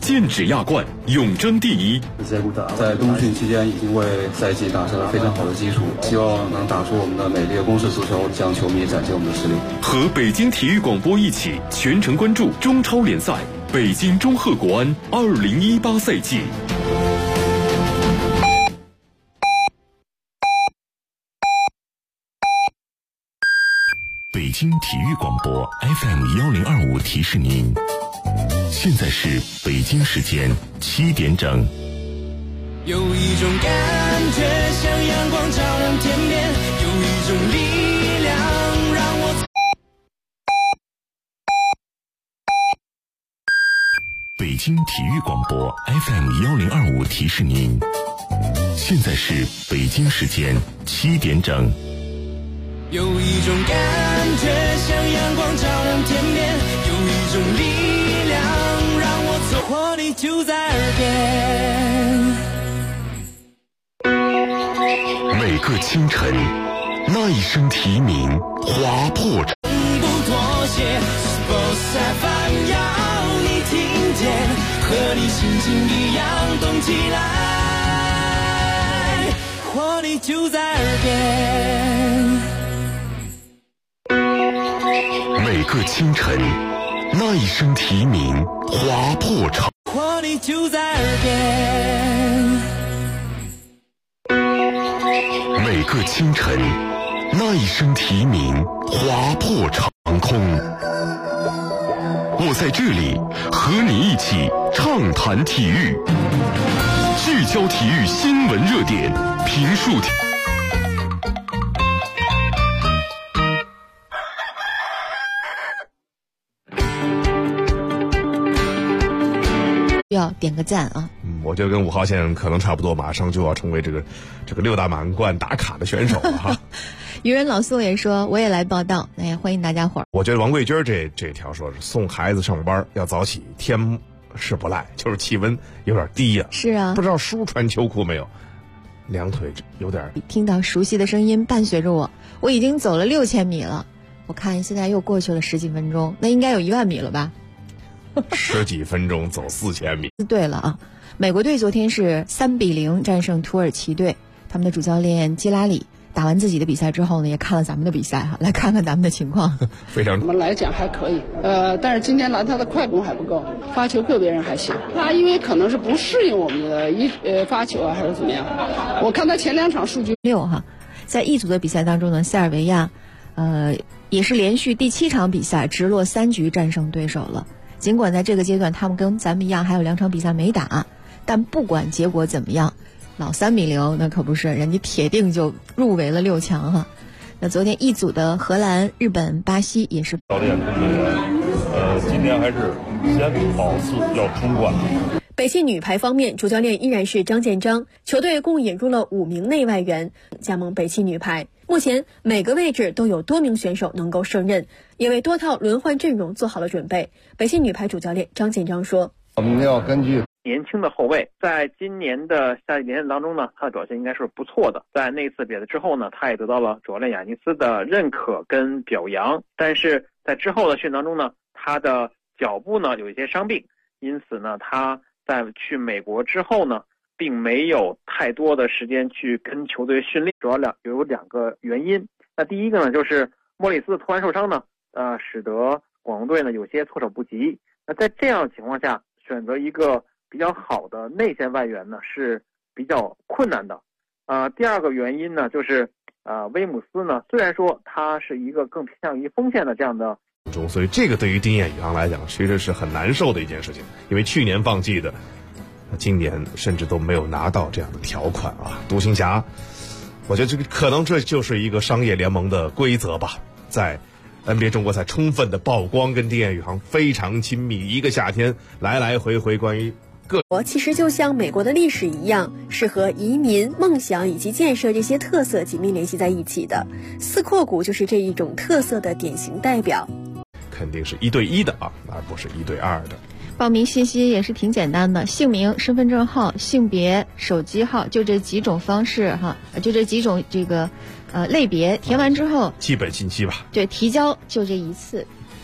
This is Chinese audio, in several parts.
剑指亚冠，永争第一。 在冬训期间已经为赛季打下了非常好的基础，希望能打出我们的美丽的攻势足球，向球迷展现我们的实力。 和北京体育广播一起全程关注中超联赛，北京中赫国安2018赛季。北京体育广播 FM1025提示您，现在是北京时间7点整。 有一种感觉像阳光照亮天边，有一种力量让我。 北京体育广播 FM1025提示您，现在是北京时间7点整。 有一种感觉像阳光照亮天边，有一种力量让我走，活力就在耳边。 每个清晨，那一声啼鸣划破不妥协 Sports FM 要你听见，和你心情一样动起来，活力就在耳边。 每个清晨，那一声啼鸣划破长， 活力就在耳边。 每个清晨，那一声啼鸣划破长空。我在这里和你一起畅谈体育，聚焦体育新闻热点，评述要点个赞啊！ 我觉得跟5号线可能差不多，马上就要成为这个六大满贯打卡的选手了哈。 渔人老宋也说，我也来报道，那也欢迎大家伙儿。 我觉得王桂军这条说是送孩子上班要早起，天是不赖，就是气温有点低呀。 是啊， 不知道叔穿秋裤没有？两腿有点。 听到熟悉的声音伴随着我已经走了6000米了，我看现在又过去了10几分钟，那应该有10000米了吧 ？10几分钟走4000米。 对了啊，美国队昨天是3-0战胜土耳其队，他们的主教练基拉里打完自己的比赛之后呢，也看了咱们的比赛哈，来看看咱们的情况。 非常， 我们来讲还可以，但是今天来他的快攻还不够，发球个别人还行。他因为可能是不适应我们的发球啊，还是怎么样？我看他前2场数据 6哈，在一组的比赛当中呢，塞尔维亚，也是连续第7场比赛直落3局战胜对手了。尽管在这个阶段他们跟咱们一样还有2场比赛没打，但不管结果怎么样，老3-0那可不是，人家铁定就入围了6强哈。那昨天一组的荷兰、日本、巴西也是。 教练今天还是先保四要冲冠。 北汽女排方面，主教练依然是张建章，球队共引入了5名内外援加盟北汽女排。目前每个位置都有多名选手能够胜任，也为多套轮换阵容做好了准备。北汽女排主教练张建章说：“ 我们要根据年轻的后卫，在今年的夏季联赛当中呢，他的表现应该是不错的。在那次比赛之后呢，他也得到了主教练雅尼斯的认可跟表扬。但是在之后的训练当中呢，他的脚部呢有一些伤病，因此呢，他在去美国之后呢，并没有太多的时间去跟球队训练。主要有2个原因。那第一个呢，就是莫里斯突然受伤呢，使得广东队呢有些措手不及。那在这样的情况下，选择一个比较好的内线外援呢是比较困难的。第2个原因呢，就是威姆斯呢，虽然说他是一个更偏向于锋线的这样的， 所以这个对于丁彦雨航来讲其实是很难受的一件事情，因为去年放弃的，今年甚至都没有拿到这样的条款啊。独行侠，我觉得可能这就是一个商业联盟的规则吧，在 NBA 中国赛充分的曝光，跟丁彦雨航非常亲密，一个夏天来来回回关于其实就像美国的历史一样，是和移民、梦想以及建设这些特色紧密联系在一起的。四廓谷就是这一种特色的典型代表。 肯定是1对1的啊，而不是1对2的。 报名信息也是挺简单的，姓名、身份证号、性别、手机号，就这几种方式哈，就这几种这个类别，填完之后基本信息吧。 对，提交就这一次。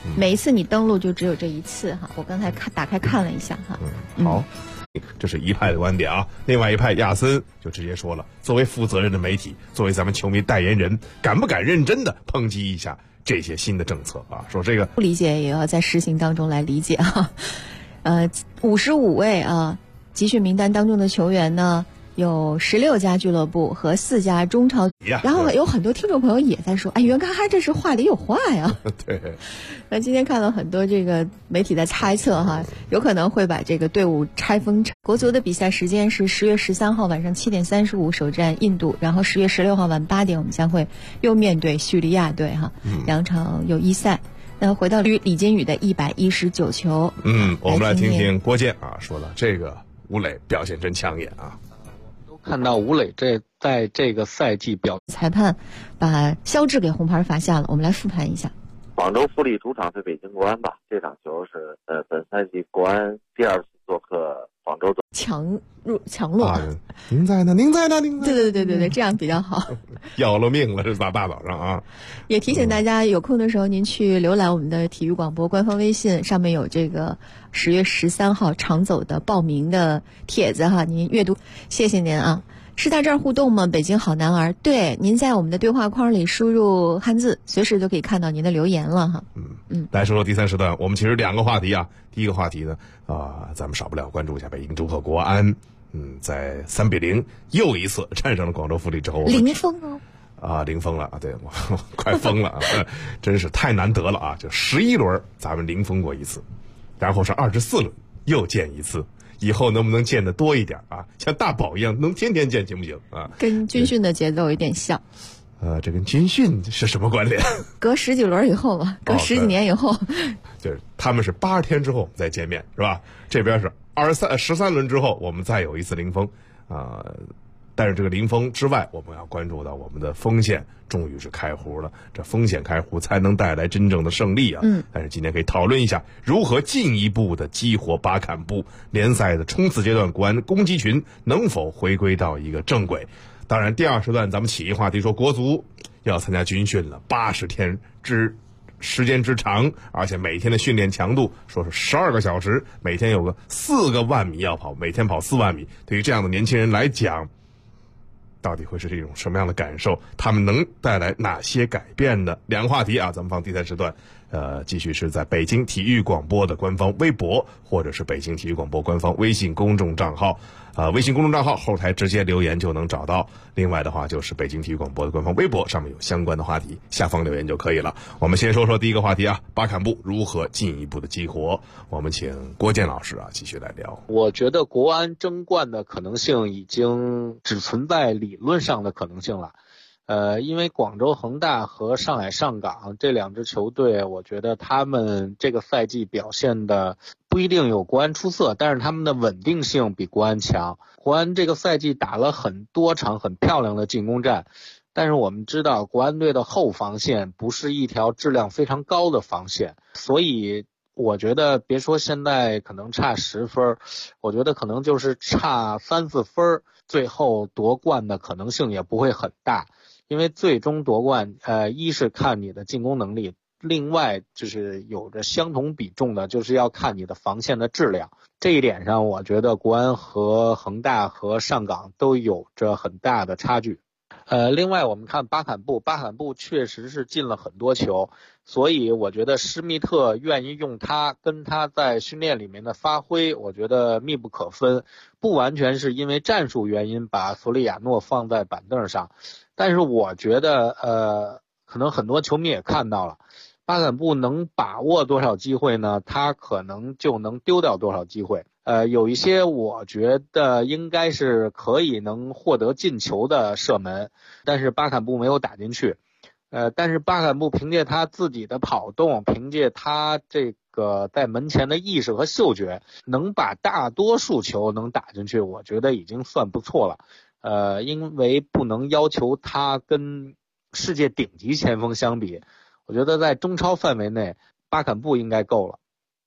每一次你登录就只有这一次哈。我刚才打开看了一下哈。 好。这是一派的观点啊，另外一派亚森就直接说了，作为负责任的媒体，作为咱们球迷代言人，敢不敢认真的抨击一下这些新的政策啊？说这个不理解也要在实行当中来理解啊。55位啊集训名单当中的球员呢，有16家俱乐部和4家中超，然后有很多听众朋友也在说，哎，袁嘎哈这是话里有话呀。 对。 那今天看了很多这个媒体在猜测哈，有可能会把这个队伍拆分。国足的比赛时间是10月13号晚上7点35首战印度，然后10月16号晚8点我们将会又面对叙利亚队哈，2场友谊赛。那回到李金羽的119球， 我们来听听郭健啊说了，这个吴磊表现真抢眼啊。 看到吴磊在这个赛季裁判把肖智给红牌罚下了，我们来复盘一下。 广州富力主场对北京国安吧，这场球是本赛季国安第2次做客广州强弱。 您在呢？ 对，这样比较好。 要了命了，这大早上啊！ 也提醒大家，有空的时候您去浏览我们的体育广播官方微信，上面有这个10月13号常走的报名的帖子哈，您阅读。谢谢您啊！是在这儿互动吗？北京好男儿，对，您在我们的对话框里输入汉字，随时都可以看到您的留言了哈。 来说第3时段，我们其实2个话题啊。第一个话题呢，咱们少不了关注一下北京祝贺国安，在3-0又一次战胜了广州富力之后， 零封哦。 零封了啊！对，我快疯了啊！真是太难得了啊！就11轮咱们零封过一次，然后是24轮又见一次。以后能不能见得多一点啊？像大宝一样，能天天见行不行啊？ 跟军训的节奏有点像。 这跟军训是什么关联？ 隔10几轮以后吧，隔10几年以后， 就是他们是80天之后我们再见面，是吧？这边是13轮之后我们再有一次零封但是这个零封之外，我们要关注到我们的锋线终于是开壶了，这锋线开壶才能带来真正的胜利啊！但是今天可以讨论一下如何进一步的激活巴坎布联赛的冲刺阶段，国安攻击群能否回归到一个正轨？当然，第2时段咱们起一话题说国足要参加军训了，80天时间之长，而且每天的训练强度说是12个小时，每天有个4个万米要跑，每天跑4万米。对于这样的年轻人来讲，到底会是一种什么样的感受？他们能带来哪些改变呢？2个话题啊，咱们放第3时段。继续是在北京体育广播的官方微博，或者是北京体育广播官方微信公众账号。微信公众账号后台直接留言就能找到。另外的话就是北京体育广播的官方微博，上面有相关的话题，下方留言就可以了。我们先说说第一个话题啊，巴坎布如何进一步的激活？我们请郭健老师啊继续来聊。 我觉得国安争冠的可能性已经只存在理论上的可能性了。因为广州恒大和上海上港这2支球队，我觉得他们这个赛季表现的不一定有国安出色，但是他们的稳定性比国安强。国安这个赛季打了很多场很漂亮的进攻战，但是我们知道国安队的后防线不是一条质量非常高的防线，所以我觉得别说现在可能差10分，我觉得可能就是差3-4分，最后夺冠的可能性也不会很大。因为最终夺冠，一是看你的进攻能力，另外就是有着相同比重的，就是要看你的防线的质量。这一点上，我觉得国安和恒大和上港都有着很大的差距。另外我们看巴坎布确实是进了很多球，所以我觉得施密特愿意用他，跟他在训练里面的发挥，我觉得密不可分。不完全是因为战术原因把索里亚诺放在板凳上，但是我觉得可能很多球迷也看到了，巴坎布能把握多少机会呢？他可能就能丢掉多少机会。有一些我觉得应该是可以能获得进球的射门，但是巴坎布没有打进去。但是巴坎布凭借他自己的跑动，凭借他这个在门前的意识和嗅觉，能把大多数球能打进去，我觉得已经算不错了。因为不能要求他跟世界顶级前锋相比，我觉得在中超范围内，巴坎布应该够了。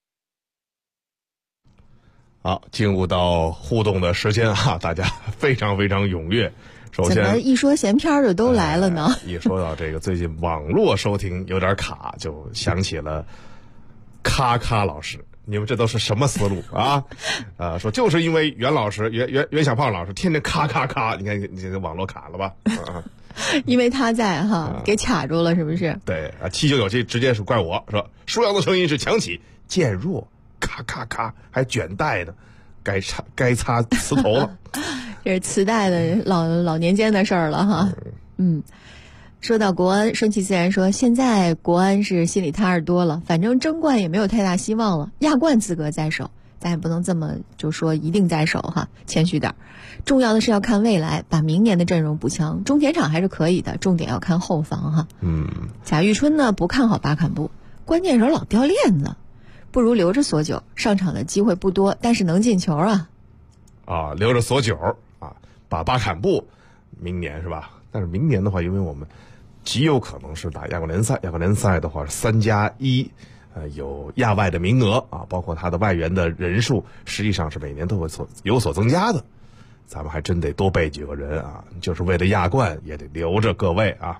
好，进入到互动的时间啊，大家非常非常踊跃。首先， 怎么一说闲篇就都来了呢？ 一说到这个最近网络收听有点卡，就想起了咔咔老师，你们这都是什么思路啊？说就是因为袁老师袁小胖老师天天咔咔咔，你看你这个网络卡了吧？ 因为他在给卡住了，是不是？ 对啊，7997直接是怪我说舒阳的声音是强起渐弱，咔咔咔还卷带呢，该擦磁头了。 这是磁带的老年间的事儿了哈。说到国安，顺其自然说现在国安是心里踏实多了，反正争冠也没有太大希望了，亚冠资格在手，咱也不能这么就说一定在手哈，谦虚点。重要的是要看未来，把明年的阵容补强，中前场还是可以的，重点要看后防哈。贾玉春呢不看好巴坎布，关键时候老掉链子，不如留着索九，上场的机会不多，但是能进球啊。 留着索九啊，把巴坎布明年是吧？但是明年的话，因为我们极有可能是打亚冠联赛，亚冠联赛的话是3+1，有亚外的名额啊，包括他的外援的人数，实际上是每年都会有所增加的。咱们还真得多备几个人啊，就是为了亚冠也得留着各位啊。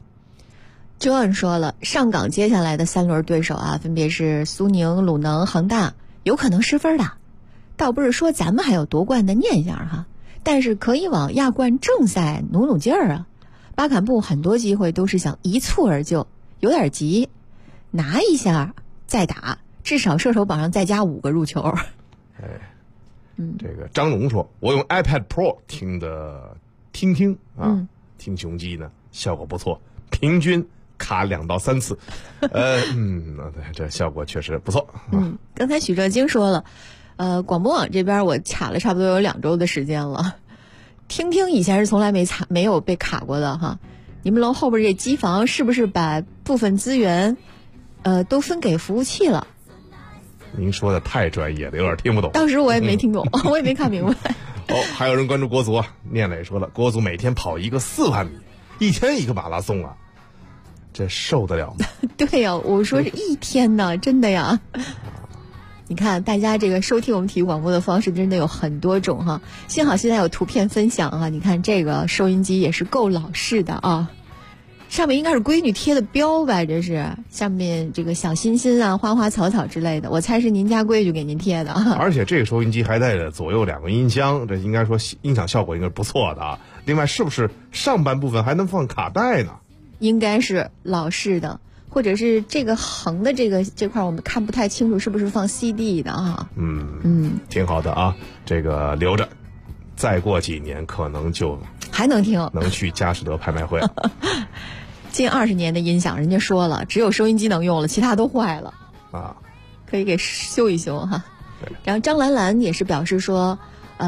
John 说了，上港接下来的3轮对手啊，分别是苏宁、鲁能、恒大，有可能失分的。倒不是说咱们还有夺冠的念想哈，但是可以往亚冠正赛努努劲儿啊。巴坎布很多机会都是想一蹴而就，有点急，拿一下再打，至少射手榜上再加5个入球。 这个张龙说，我用 iPad Pro 听啊，听雄鸡呢，效果不错，平均卡2到3次，这效果确实不错。 刚才许哲京说了，广播网这边我卡了差不多有2周的时间了。听以前是从来没有被卡过的哈，你们楼后边这机房是不是把部分资源都分给服务器了？ 您说的太专业了，有点听不懂。 当时我也没听懂，我也没看明白。 还有人关注国足啊，念磊说了，国足每天跑一个4万米，一天一个马拉松啊，这受得了吗？ 对呀，我说是一天呢，真的呀。你看大家这个收听我们体育广播的方式真的有很多种哈，幸好现在有图片分享哈，你看这个收音机也是够老式的啊，上面应该是闺女贴的标吧，这是下面这个小心心啊、花花草草之类的，我猜是您家闺女给您贴的啊。 而且这个收音机还带着左右2个音箱，这应该说音响效果应该是不错的啊。另外是不是上半部分还能放卡带呢？ 应该是老式的。或者是这个横的这块我们看不太清楚，是不是放 CD 的啊？ 挺好的啊，这个留着，再过几年可能就还能听， 能去佳士得拍卖会了。 近20年的音响，人家说了，只有收音机能用了，其他都坏了啊， 可以给修一修哈。然后张兰兰也是表示说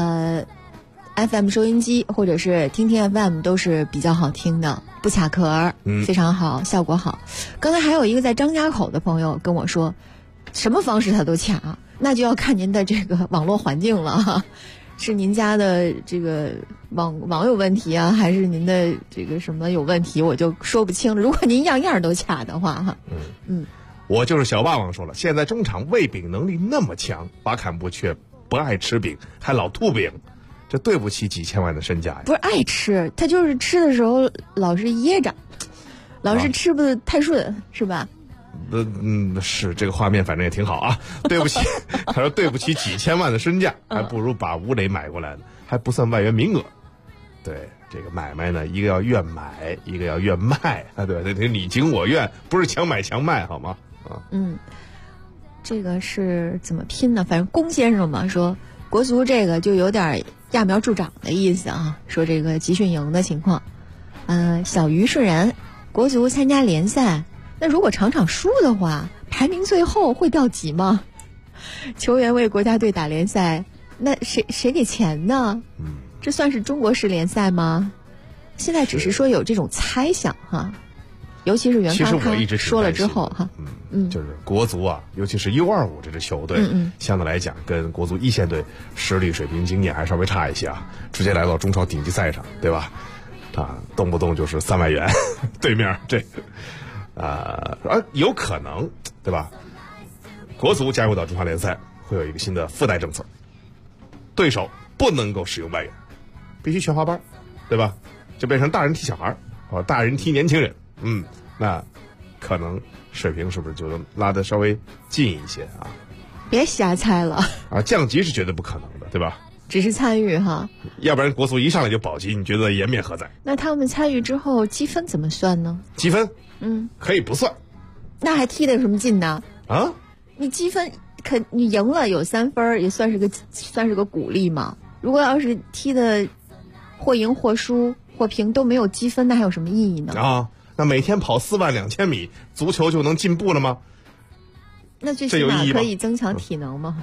，FM 收音机或者是听 FM 都是比较好听的，不卡壳，非常好，效果好。刚才还有一个在张家口的朋友跟我说，什么方式他都卡，那就要看您的这个网络环境了哈，是您家的这个网有问题啊，还是您的这个什么有问题，我就说不清了。如果您样样都卡的话哈， 我就是小霸王说了，现在中场喂饼能力那么强，巴坎布却不爱吃饼，还老吐饼。这对不起几千万的身价呀！ 不是爱吃，他就是吃的时候老是噎着，老是吃不太顺，是吧？ 是这个画面，反正也挺好啊。对不起，他说对不起几千万的身价，还不如把吴磊买过来呢，还不算外援名额。对这个买卖呢，一个要愿买，一个要愿卖啊，对，得你情我愿，不是强买强卖，好吗？ 这个是怎么拼呢？反正龚先生嘛说，国足这个就有点揠苗助长的意思啊，说这个集训营的情况。小鱼顺然，国足参加联赛，那如果场场输的话，排名最后会掉级吗？球员为国家队打联赛，那谁给钱呢？这算是中国式联赛吗？现在只是说有这种猜想哈，尤其是袁康康说了之后哈， 就是国足啊，尤其是U25这支球队，相对来讲跟国足一线队实力水平经验还稍微差一些啊，直接来到中超顶级赛上，对吧？动不动就是3万元，对面这有可能，对吧？国足加入到中超联赛会有一个新的附带政策，对手不能够使用外援，必须全华班，对吧？就变成大人踢小孩，大人踢年轻人，那可能水平是不是就能拉得稍微近一些啊？ 别瞎猜了啊，降级是绝对不可能的，对吧？ 只是参与哈， 要不然国足一上来就保级，你觉得颜面何在？ 那他们参与之后积分怎么算呢？ 积分，可以不算。 那还踢得有什么劲呢？ 啊， 你积分你赢了有3分，也算是个鼓励嘛。如果要是踢的或赢或输或平都没有积分，那还有什么意义呢？ 啊，那每天跑42000米，足球就能进步了吗？ 那最起码可以增强体能吗？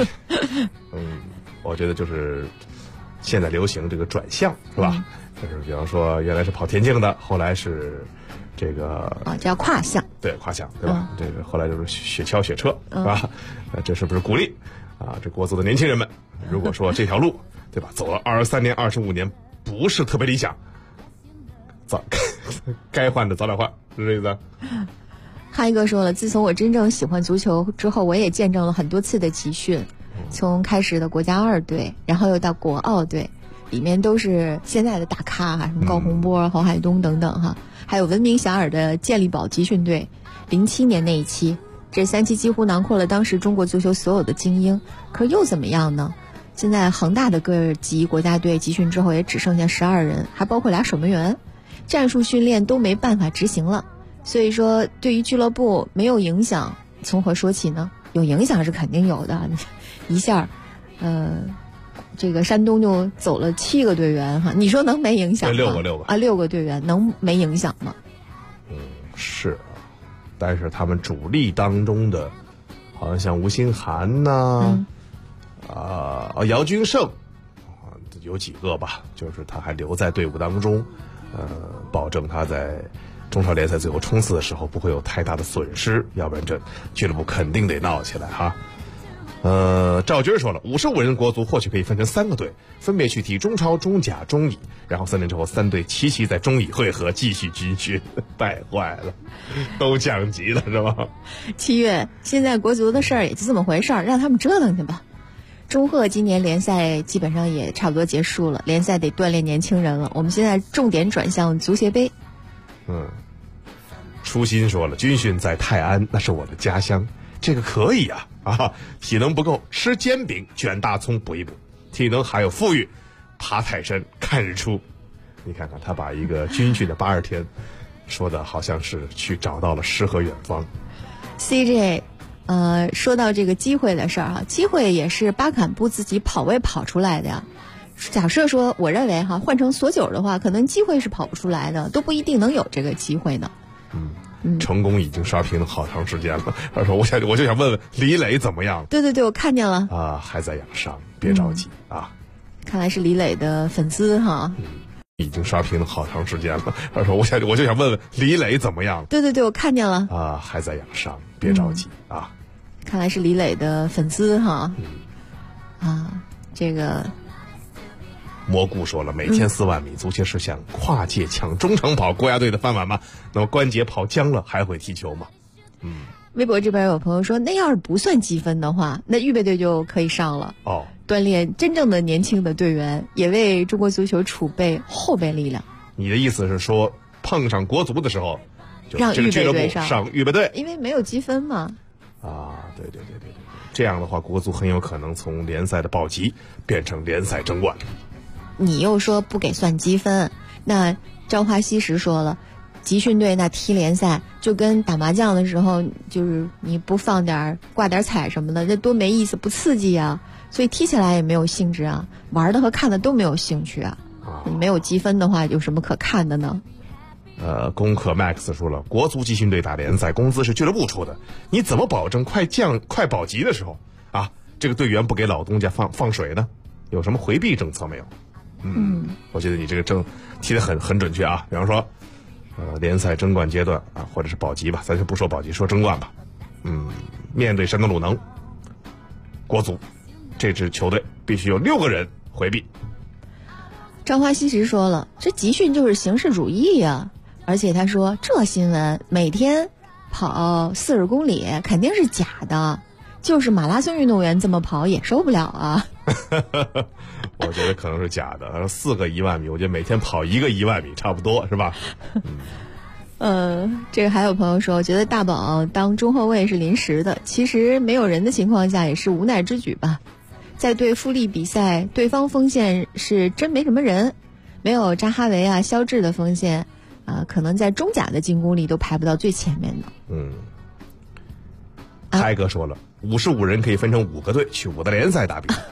我觉得就是现在流行这个转向，是吧？就是比方说原来是跑田径的，后来是这个叫跨项， 对，跨项，对吧？这个后来就是雪橇、雪车，是吧？这是不是鼓励啊？这国足的年轻人们，如果说这条路，对吧？走了23年、25年，不是特别理想，该换的早点换，是这意思？ 汉一哥说了，自从我真正喜欢足球之后，我也见证了很多次的集训，从开始的国家2队，然后又到国奥队，里面都是现在的大咖哈，什么高洪波、郝海东等等哈，还有闻名遐迩的健力宝集训队，07年那一期，这3期几乎囊括了当时中国足球所有的精英。可又怎么样呢？现在恒大的各级国家队集训之后也只剩下12人，还包括俩守门员，战术训练都没办法执行了。所以说对于俱乐部没有影响，从何说起呢？有影响是肯定有的，一下这个山东就走了7个队员哈，你说能没影响吗？6个队员能没影响吗？ 是，但是他们主力当中的好像像吴兴涵呐，姚军胜有几个吧，就是他还留在队伍当中，保证他在中超联赛最后冲刺的时候不会有太大的损失，要不然这俱乐部肯定得闹起来哈。赵军说了，55人国足或许可以分成3个队，分别去踢中超、中甲、中乙，然后3年之后3队齐齐在中乙汇合，继续军训，败坏了，都降级了是吧 ？7月，现在国足的事儿也就这么回事儿，让他们折腾去吧。中赫今年联赛基本上也差不多结束了，联赛得锻炼年轻人了，我们现在重点转向足协杯。 初心说了，军训在泰安，那是我的家乡，这个可以啊，体能不够吃煎饼卷大葱补一补，体能还有富裕爬泰山看日出。你看看他把一个军训的82天说的好像是去找到了诗和远方。 CJ 说到这个机会的事儿啊，机会也是巴坎布自己跑位跑出来的呀。假设说我认为换成索九的话，可能机会是跑不出来的，都不一定能有这个机会呢。 成功已经刷屏了好长时间了。他说我就想问问李磊怎么样？ 对，我看见了啊，还在养伤，别着急啊。 看来是李磊的粉丝哈。 已经刷屏了好长时间了。他说我就想问问李磊怎么样？ 对，我看见了啊，还在养伤，别着急啊。 看来是李磊的粉丝哈。这个蘑菇说了，每天4万米，足协是想跨界抢中长跑国家队的饭碗吗？那么关节跑僵了还会踢球吗？ 微博这边有朋友说，那要是不算积分的话，那预备队就可以上了锻炼真正的年轻的队员，也为中国足球储备后备力量。 你的意思是说，碰上国足的时候，就让这个俱乐部预备队上预备队， 因为没有积分嘛。 对，这样的话，国足很有可能从联赛的保级变成联赛争冠。 你又说不给算积分，那朝花夕拾说了，集训队那踢联赛就跟打麻将的时候，就是你不放点挂点彩什么的，这多没意思，不刺激啊，所以踢起来也没有兴致啊，玩的和看的都没有兴趣啊。没有积分的话，有什么可看的呢？ 攻克 Max 说了，国足集训队打联赛工资是俱乐部出的，你怎么保证快保级的时候这个队员不给老东家放水呢？有什么回避政策没有？我觉得你这个提得很准确啊。比方说联赛争冠阶段或者是保级吧，咱就不说保级，说争冠吧。面对山东鲁能，国足这支球队必须有6个人回避。 朝花夕拾说了，这集训就是形式主义呀，而且他说这新闻每天跑40公里肯定是假的，就是马拉松运动员这么跑也受不了啊。 我觉得可能是假的，4个1万米，我觉得每天跑1个1万米差不多是吧？ 这个还有朋友说，我觉得大宝当中后卫是临时的，其实没有人的情况下也是无奈之举吧。在对富力比赛，对方锋线是真没什么人，没有扎哈维啊、肖智的锋线可能在中甲的进攻里都排不到最前面的。 开哥说了，55人可以分成5个队去5大联赛打比。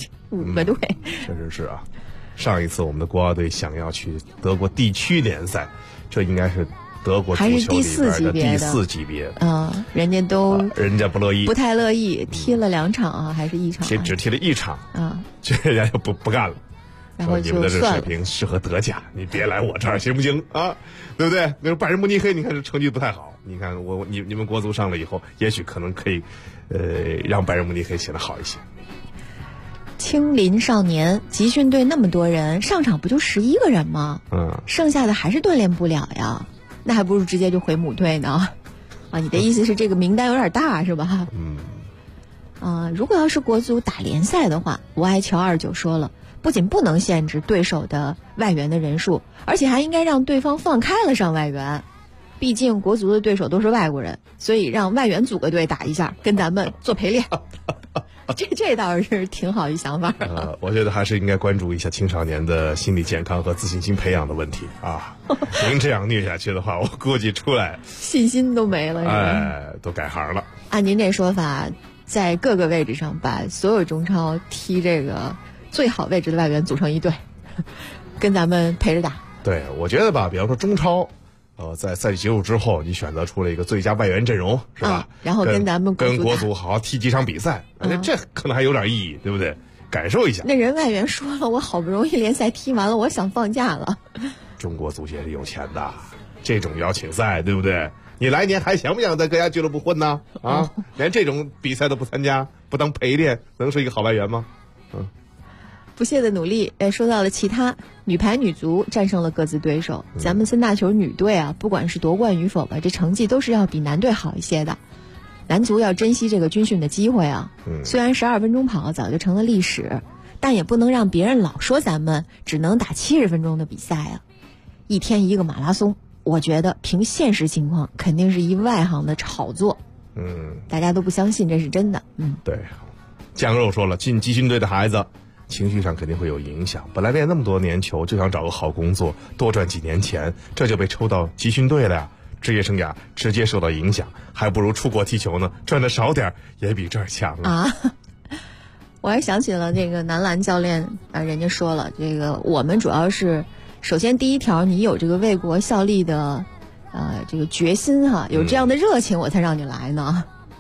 5个队， 确实是啊。上一次我们的国奥队想要去德国地区联赛，这应该是德国足球里边的第4级别。 人家不乐意， 不太乐意，踢了2场啊，还是1场？ 只踢了1场啊， 这人家就不干了。 然后你们的这水平适合德甲，你别来我这儿行不行啊？对不对？那个拜仁慕尼黑，你看这成绩不太好。你看你们国足上了以后，也许可能可以，让拜仁慕尼黑显得好一些。 青林少年集训队那么多人，上场不就11个人吗？剩下的还是锻炼不了呀，那还不如直接就回母队呢。你的意思是这个名单有点大是吧？如果要是国足打联赛的话，我爱乔29说了，不仅不能限制对手的外援的人数，而且还应该让对方放开了上外援。毕竟国足的对手都是外国人，所以让外援组个队打一下，跟咱们做陪练。这倒是挺好一想法。 我觉得还是应该关注一下青少年的心理健康和自信心培养的问题啊。您这样虐下去的话，我估计出来信心都没了，是吧？ 都改行了。 按您这说法，在各个位置上把所有中超踢这个最好位置的外援组成一队，跟咱们陪着打。 对，我觉得吧，比方说中超，在赛季结束之后，你选择出了一个最佳外援阵容，是吧？ 然后跟咱们跟国足好好踢几场比赛，这可能还有点意义，对不对？感受一下。 那人外援说了，我好不容易联赛踢完了，我想放假了。 中国足协是有钱的，这种邀请赛，对不对？你来年还想不想在各家俱乐部混呢？连这种比赛都不参加，不当陪练，能是一个好外援吗？ 不懈的努力，说到了其他女排、女足战胜了各自对手。咱们3大球女队啊，不管是夺冠与否吧，这成绩都是要比男队好一些的。男足要珍惜这个军训的机会啊。虽然12分钟跑早就成了历史，但也不能让别人老说咱们只能打70分钟的比赛啊。1天1个马拉松，我觉得凭现实情况肯定是一外行的炒作。大家都不相信这是真的。 对，酱肉说了，进集训队的孩子情绪上肯定会有影响，本来练那么多年球就想找个好工作，多赚几年钱，这就被抽到集训队了呀，职业生涯直接受到影响，还不如出国踢球呢，赚的少点也比这儿强啊。 我还想起了这个男篮教练人家说了，这个我们主要是首先第一条，你有这个为国效力的这个决心哈，有这样的热情，我才让你来呢。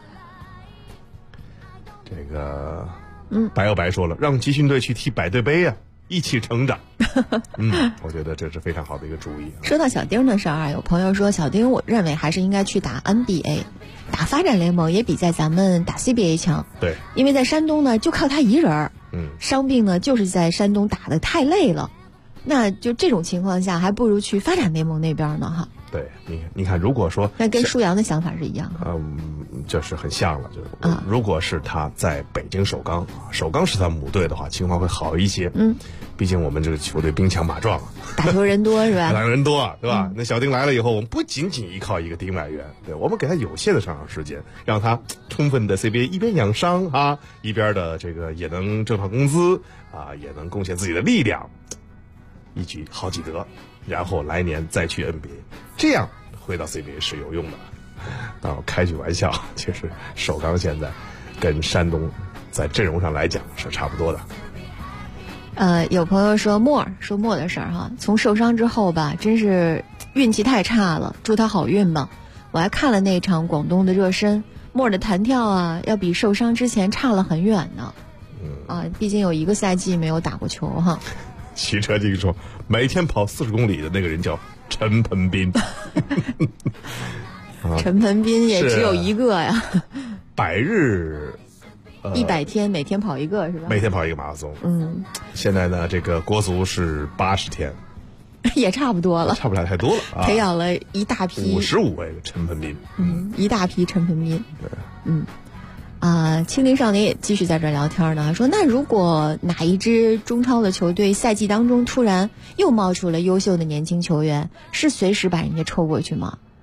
这个白又白说了，让集训队去踢百对杯啊，一起成长。我觉得这是非常好的一个主意。 说到小丁的事儿有朋友说小丁，我认为还是应该去打 NBA， 打发展联盟也比在咱们打 CBA 强。 对， 因为在山东呢，就靠他一人。伤病呢，就是在山东打得太累了，那就这种情况下，还不如去发展联盟那边呢哈。 对，你看，如果说那跟舒阳的想法是一样的， 就是很像了。就是如果是他在北京首钢，首钢是他母队的话，情况会好一些。毕竟我们这个球队兵强马壮， 打球人多是吧？ 打球人多，对吧？那小丁来了以后，我们不仅仅依靠一个丁外援，对，我们给他有限的上场时间，让他充分的 CBA 一边养伤啊，一边的这个也能挣上工资啊，也能贡献自己的力量，一举好几得。然后来年再去 NBA， 这样回到 CBA 是有用的。当然开句玩笑，其实首钢现在跟山东在阵容上来讲是差不多的。 有朋友说莫的事儿哈，从受伤之后吧，真是运气太差了，祝他好运吧。我还看了那场广东的热身，莫的弹跳啊，要比受伤之前差了很远呢。毕竟有1个赛季没有打过球哈。 骑车经说，每天跑40公里的那个人叫陈盆斌。 陈盆斌也只有1个呀。 100日 ，100天每天跑1个是吧？ 每天跑1个马拉松。现在呢，这个国足是80天， 也差不多了， 差不了太多了。 培养了一大批 55位陈盆斌， 一大批陈盆斌。 对， 青林少年也继续在这聊天呢，说那如果哪一支中超的球队赛季当中突然又冒出了优秀的年轻球员，是随时把人家抽过去吗？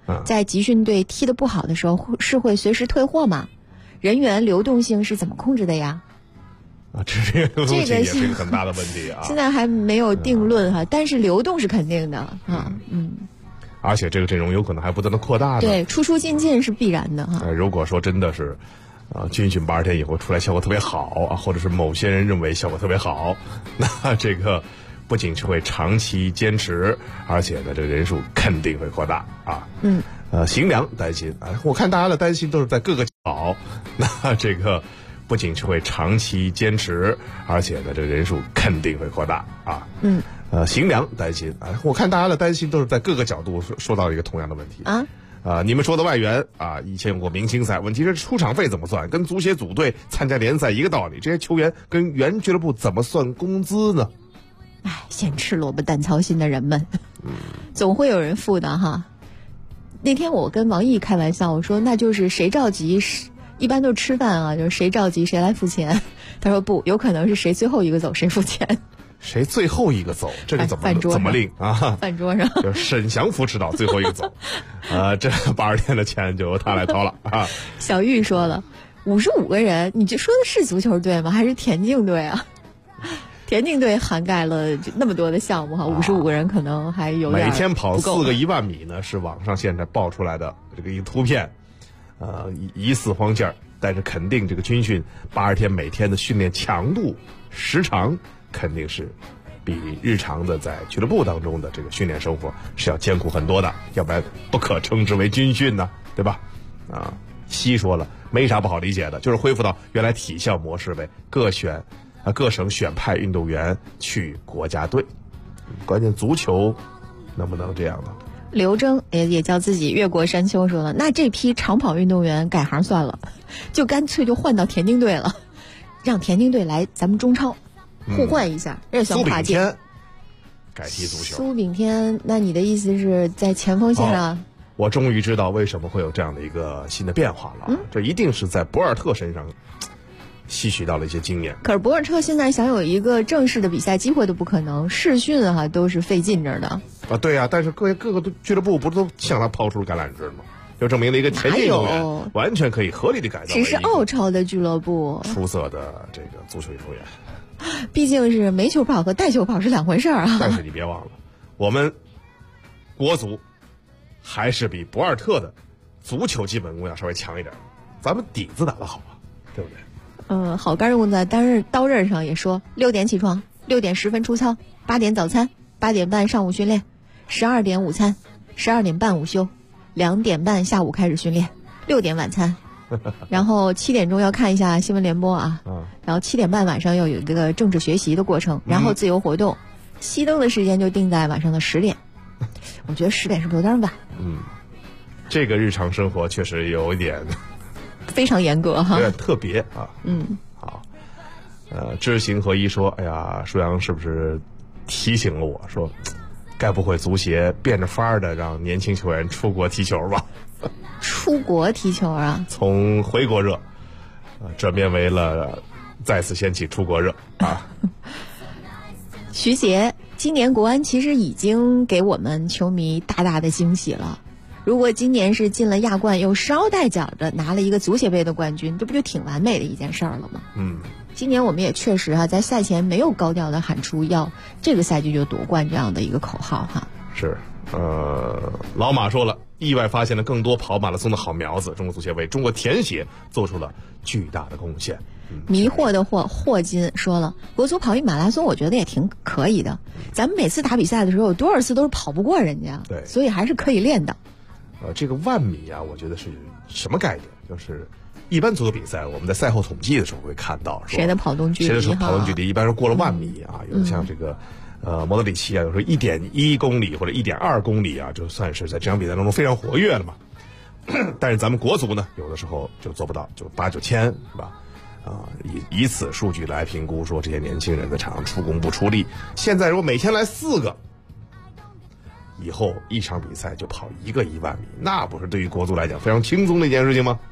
在集训队踢得不好的时候，是会随时退货吗？人员流动性是怎么控制的呀？ 这个流动性也是一个很大的问题啊。 现在还没有定论哈，但是流动是肯定的啊。 而且这个阵容有可能还不断的扩大呢。 对，出出进进是必然的哈。 如果说真的是，军训80天以后出来效果特别好啊，或者是某些人认为效果特别好，那这个不仅是会长期坚持，而且呢，这个人数肯定会扩大啊。邢良担心啊，我看大家的担心都是在各个好，那这个不仅是会长期坚持，而且呢，这个人数肯定会扩大啊。邢良担心啊，我看大家的担心都是在各个角度说到一个同样的问题啊。你们说的外援啊，以前有过明星赛，问题是出场费怎么算？跟足协组队参加联赛一个道理，这些球员跟原俱乐部怎么算工资呢？ 先吃萝卜淡操心的人们，总会有人付的哈。那天我跟王毅开玩笑，我说那就是谁着急，一般都是吃饭啊，就是谁着急谁来付钱。他说不，有可能是谁最后一个走谁付钱。 谁最后一个走？这个怎么令啊？ 饭桌上就是沈祥福指导最后一个走，这80天的钱就由他来掏了啊。 小玉说了，55个人，你这说的是足球队吗？还是田径队啊？田径队涵盖了那么多的项目哈，55个人可能还有点每天跑4个1万米呢，是网上现在爆出来的这个一个图片，疑似慌劲儿，但是肯定这个军训80天每天的训练强度时长肯定是比日常的在俱乐部当中的这个训练生活是要艰苦很多的，要不然不可称之为军训呢，对吧？西说了，没啥不好理解的，就是恢复到原来体校模式呗，各省选派运动员去国家队，关键足球能不能这样呢？ 刘铮也叫自己越过山丘说了，那这批长跑运动员改行算了，就干脆就换到田径队了，让田径队来咱们中超互换一下，这算跨界。 苏炳添改踢足球。 苏炳添，那你的意思是在前锋线上？ 我终于知道为什么会有这样的一个新的变化了，这一定是在博尔特身上吸取到了一些经验。 可是博尔特现在想有一个正式的比赛机会都不可能，试训都是费劲着的。 对啊，但是各个俱乐部不都向他抛出橄榄枝吗？就证明了一个田径运动员完全可以合理的改造。 只是澳超的俱乐部出色的这个足球运动员。 毕竟是煤球跑和带球跑是两回事啊。 但是你别忘了，我们国足还是比博尔特的足球基本功要稍微强一点，咱们底子打得好啊，对不对？ 好干用在刀刃上也说，6点起床，6点10分出操，8点早餐，8点半上午训练，12点午餐，12点半午休，2点半下午开始训练，6点晚餐。然后7点钟要看一下新闻联播啊，然后7点半晚上要有一个政治学习的过程，然后自由活动，熄灯的时间就定在晚上的10点。我觉得10点是不是有点晚？ 这个日常生活确实有一点非常严格哈， 有点特别啊。好，知行合一说，哎呀，舒阳是不是提醒了我说，该不会足协变着法儿的让年轻球员出国踢球吧？ 出国踢球啊？ 从回国热，转变为了再次掀起出国热啊。 徐杰，今年国安其实已经给我们球迷大大的惊喜了。如果今年是进了亚冠，又捎带脚的拿了一个足协杯的冠军，这不就挺完美的一件事儿了吗？今年我们也确实在赛前没有高调的喊出要这个赛季就夺冠这样的一个口号哈。 是，老马说了，意外发现了更多跑马拉松的好苗子，中国足协为中国田协做出了巨大的贡献。 迷惑的霍金说了，国足跑一马拉松我觉得也挺可以的，咱们每次打比赛的时候有多少次都是跑不过人家， 对， 所以还是可以练的。 这个10000米啊，我觉得是什么概念？就是一般足球比赛，我们在赛后统计的时候会看到谁的跑动距离， 谁的跑动距离一般是过了10000米啊，有的像这个莫德里奇啊，有时候1.1公里或者1.2公里啊，就算是在这场比赛当中非常活跃了嘛。但是咱们国足呢，有的时候就做不到，就8、9千是吧？以此数据来评估说这些年轻人在场上出工不出力。现在如果每天来4个，以后一场比赛就跑1个10000米，那不是对于国足来讲非常轻松的一件事情吗？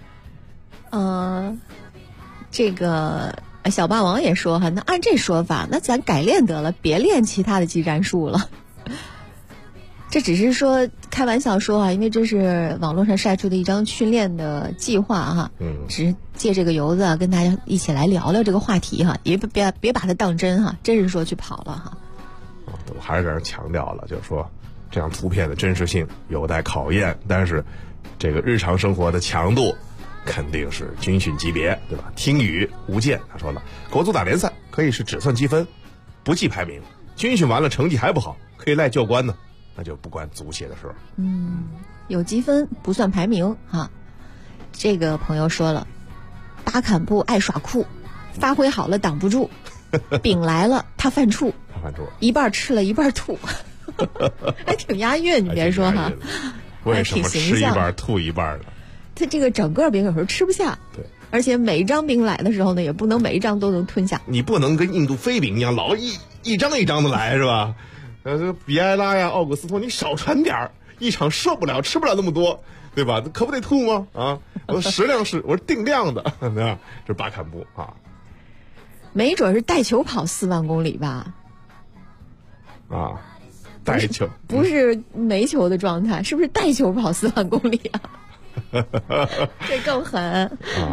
这个小霸王也说那按这说法，那咱改练得了，别练其他的技战术了。 这只是说开玩笑说啊，因为这是网络上晒出的一张训练的计划哈，只是借这个由子跟大家一起来聊聊这个话题哈，也别把它当真哈，真是说去跑了哈。 我还是在这强调了，就是说这样图片的真实性有待考验，但是这个日常生活的强度肯定是军训级别，对吧？听雨无间他说了，国足打联赛可以是只算积分，不计排名，军训完了成绩还不好，可以赖教官呢，那就不关足协的事儿。 有积分不算排名哈。这个朋友说了，巴坎布爱耍酷，发挥好了挡不住，饼来了他犯怵，一半吃了一半吐，还挺押韵，你别说哈。 为什么吃一半吐一半呢？ 他这个整个饼有时候吃不下， 对， 而且每一张饼来的时候呢，也不能每一张都能吞下。 你不能跟印度飞饼一样，老一张一张的来是吧？比埃拉呀、奥古斯托，你少传点儿，一场受不了，吃不了那么多，对吧？可不得吐吗？啊，我食量是我是定量的，对吧？这是巴坎布啊， 没准是带球跑4万公里吧？ 啊，带球不是没球的状态，是不是带球跑4万公里啊？这更狠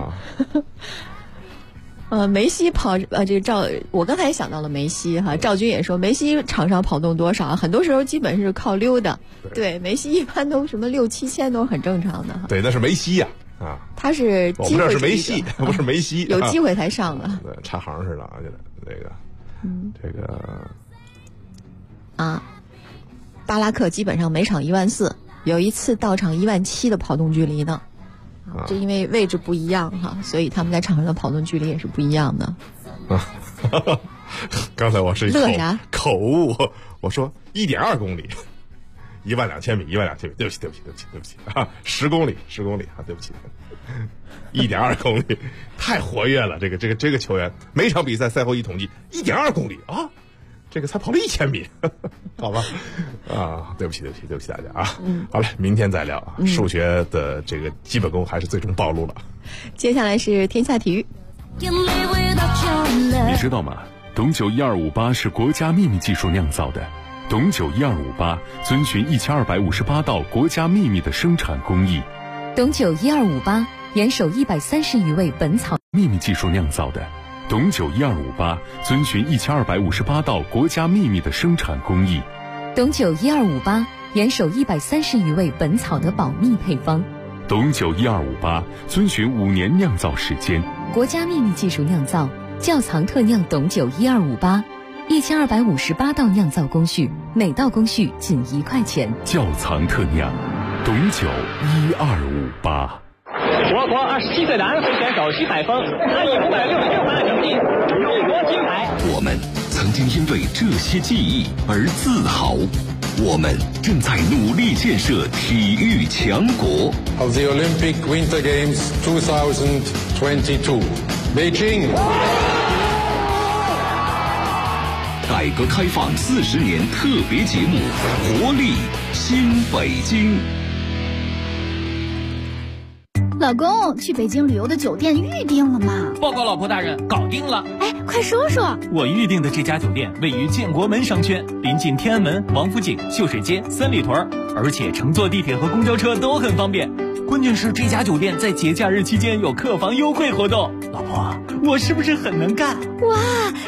啊！梅西跑这个我刚才也想到了梅西哈，赵军也说梅西场上跑动多少，很多时候基本是靠溜达。对，梅西一般都什么6、7千都是很正常的哈。 对，那是梅西呀啊， 他是机会，我们这是梅西，不是梅西， 有机会才上的。 对，插行似的啊，这个啊，巴拉克基本上每场14000，有一次到场17000的跑动距离呢。这因为位置不一样哈，所以他们在场上的跑动距离也是不一样的。 刚才我是口误，我说1.2公里，12000米，12000米，对不起啊，10公里啊，对不起，1.2公里，太活跃了，这个球员每场比赛赛后一统计1.2公里啊。这个才跑了1000米，好吧，啊，对不起大家啊，好了，明天再聊啊，数学的这个基本功还是最终暴露了。 接下来是天下体育。 你知道吗？董酒1258是国家秘密技术酿造的，董酒1258遵循1258道国家秘密的生产工艺。 董酒1258严守130余位本草秘密技术酿造的。董酒1258遵循1258道国家秘密的生产工艺。 董酒1258严守130余位本草的保密配方。 董酒1258遵循5年酿造时间， 国家秘密技术酿造，窖藏特酿董酒1258，1258道酿造工序，每道工序仅1块钱。 窖藏特酿，董酒1258。 我国27岁的安徽选手徐海峰，他以566分的成绩荣获金牌。 我们曾经因为这些记忆而自豪，我们正在努力建设体育强国。 Of the Olympic Winter Games 2022, Beijing。 改革开放40年特别节目，活力新北京。 老公，去北京旅游的酒店预定了吗？ 报告老婆大人，搞定了。 哎，快说说。 我预定的这家酒店位于建国门商圈，临近天安门、王府井、秀水街、三里屯，而且乘坐地铁和公交车都很方便。关键是这家酒店在节假日期间有客房优惠活动。老婆，我是不是很能干？ 哇，